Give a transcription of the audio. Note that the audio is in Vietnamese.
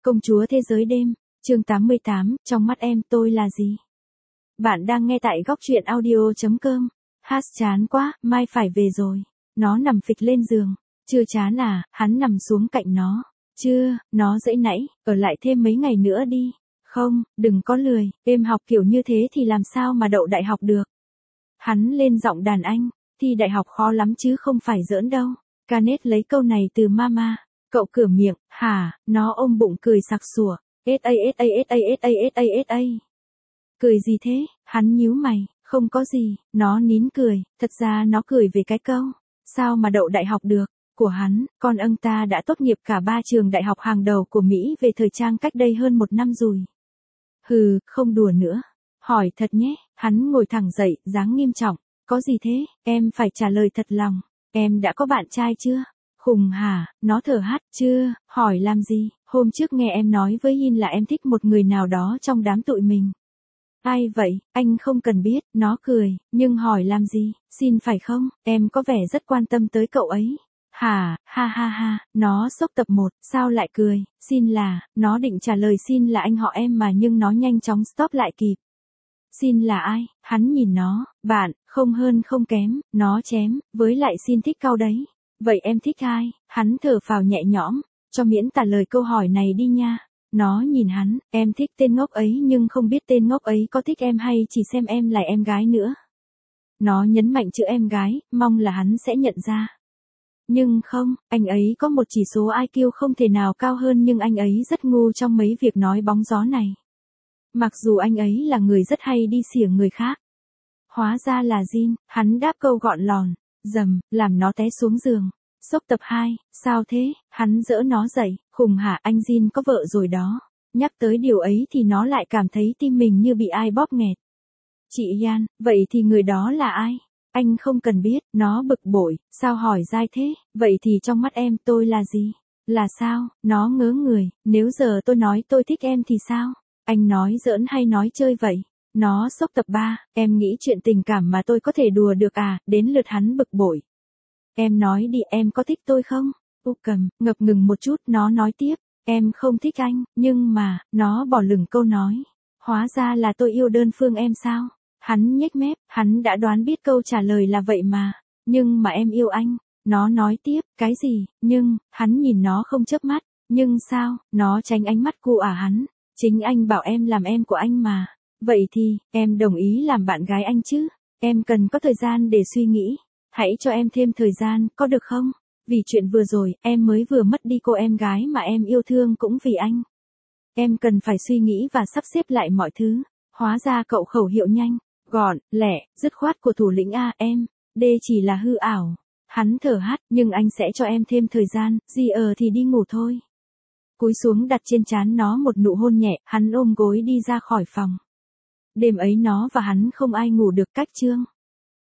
Công chúa thế giới đêm, chương 88, trong mắt em tôi là gì? Bạn đang nghe tại góc truyện audio.com. Chán quá, mai phải về rồi. Nó nằm phịch lên giường. Chưa chán à, hắn nằm xuống cạnh nó. Chưa, nó dãy nãy, ở lại thêm mấy ngày nữa đi. Không, đừng có lười, em học kiểu như thế thì làm sao mà đậu đại học được. Hắn lên giọng đàn anh, thi đại học khó lắm chứ không phải giỡn đâu. Canet lấy câu này từ mama. Cậu cửa miệng, hả, nó ôm bụng cười sặc sủa. SA. Cười gì thế, hắn nhíu mày, không có gì, nó nín cười, thật ra nó cười về cái câu. Sao mà đậu đại học được, của hắn, con ông ta đã tốt nghiệp cả 3 trường đại học hàng đầu của Mỹ về thời trang cách đây hơn 1 năm rồi. Hừ, không đùa nữa. Hỏi thật nhé, hắn ngồi thẳng dậy, dáng nghiêm trọng. Có gì thế, em phải trả lời thật lòng. Em đã có bạn trai chưa? Khùng hả, nó thở hắt, chưa, hỏi làm gì, hôm trước nghe em nói với Yin là em thích một người nào đó trong đám tụi mình. Ai vậy, anh không cần biết, nó cười, nhưng hỏi làm gì, xin phải không, em có vẻ rất quan tâm tới cậu ấy. Hả, ha, nó sốc tập 1, sao lại cười, xin là, nó định trả lời xin là anh họ em mà nhưng nó nhanh chóng stop lại kịp. Xin là ai, hắn nhìn nó, bạn, không hơn không kém, nó chém, với lại xin thích cau đấy. Vậy em thích ai? Hắn thở phào nhẹ nhõm, cho miễn trả lời câu hỏi này đi nha. Nó nhìn hắn, em thích tên ngốc ấy nhưng không biết tên ngốc ấy có thích em hay chỉ xem em là em gái nữa. Nó nhấn mạnh chữ em gái, mong là hắn sẽ nhận ra. Nhưng không, anh ấy có một chỉ số IQ không thể nào cao hơn nhưng anh ấy rất ngu trong mấy việc nói bóng gió này. Mặc dù anh ấy là người rất hay đi xỉa người khác. Hóa ra là Jin, hắn đáp câu gọn lòn. Dầm, làm nó té xuống giường. Sốc tập 2, sao thế, hắn dỡ nó dậy, khùng hả anh Jin có vợ rồi đó. Nhắc tới điều ấy thì nó lại cảm thấy tim mình như bị ai bóp nghẹt. Chị Yan, vậy thì người đó là ai? Anh không cần biết, nó bực bội, sao hỏi dai thế, vậy thì trong mắt em tôi là gì? Là sao, nó ngớ người, nếu giờ tôi nói tôi thích em thì sao? Anh nói giỡn hay nói chơi vậy? Nó sốc tập 3, em nghĩ chuyện tình cảm mà tôi có thể đùa được à, đến lượt hắn bực bội. Em nói đi, em có thích tôi không? Cầm, ngập ngừng một chút, nó nói tiếp, em không thích anh, nhưng mà, nó bỏ lửng câu nói. Hóa ra là tôi yêu đơn phương em sao? Hắn nhếch mép, hắn đã đoán biết câu trả lời là vậy mà. Nhưng mà em yêu anh. Nó nói tiếp, cái gì, nhưng, hắn nhìn nó không chớp mắt. Nhưng sao, nó tránh ánh mắt cu hắn. Chính anh bảo em làm em của anh mà. Vậy thì, em đồng ý làm bạn gái anh chứ? Em cần có thời gian để suy nghĩ. Hãy cho em thêm thời gian, có được không? Vì chuyện vừa rồi, em mới vừa mất đi cô em gái mà em yêu thương cũng vì anh. Em cần phải suy nghĩ và sắp xếp lại mọi thứ. Hóa ra cậu khẩu hiệu nhanh, gọn, lẹ, dứt khoát của thủ lĩnh em. D chỉ là hư ảo. Hắn thở hắt, nhưng anh sẽ cho em thêm thời gian, thì đi ngủ thôi. Cúi xuống đặt trên trán nó một nụ hôn nhẹ, hắn ôm gối đi ra khỏi phòng. Đêm ấy nó và hắn không ai ngủ được cách chương.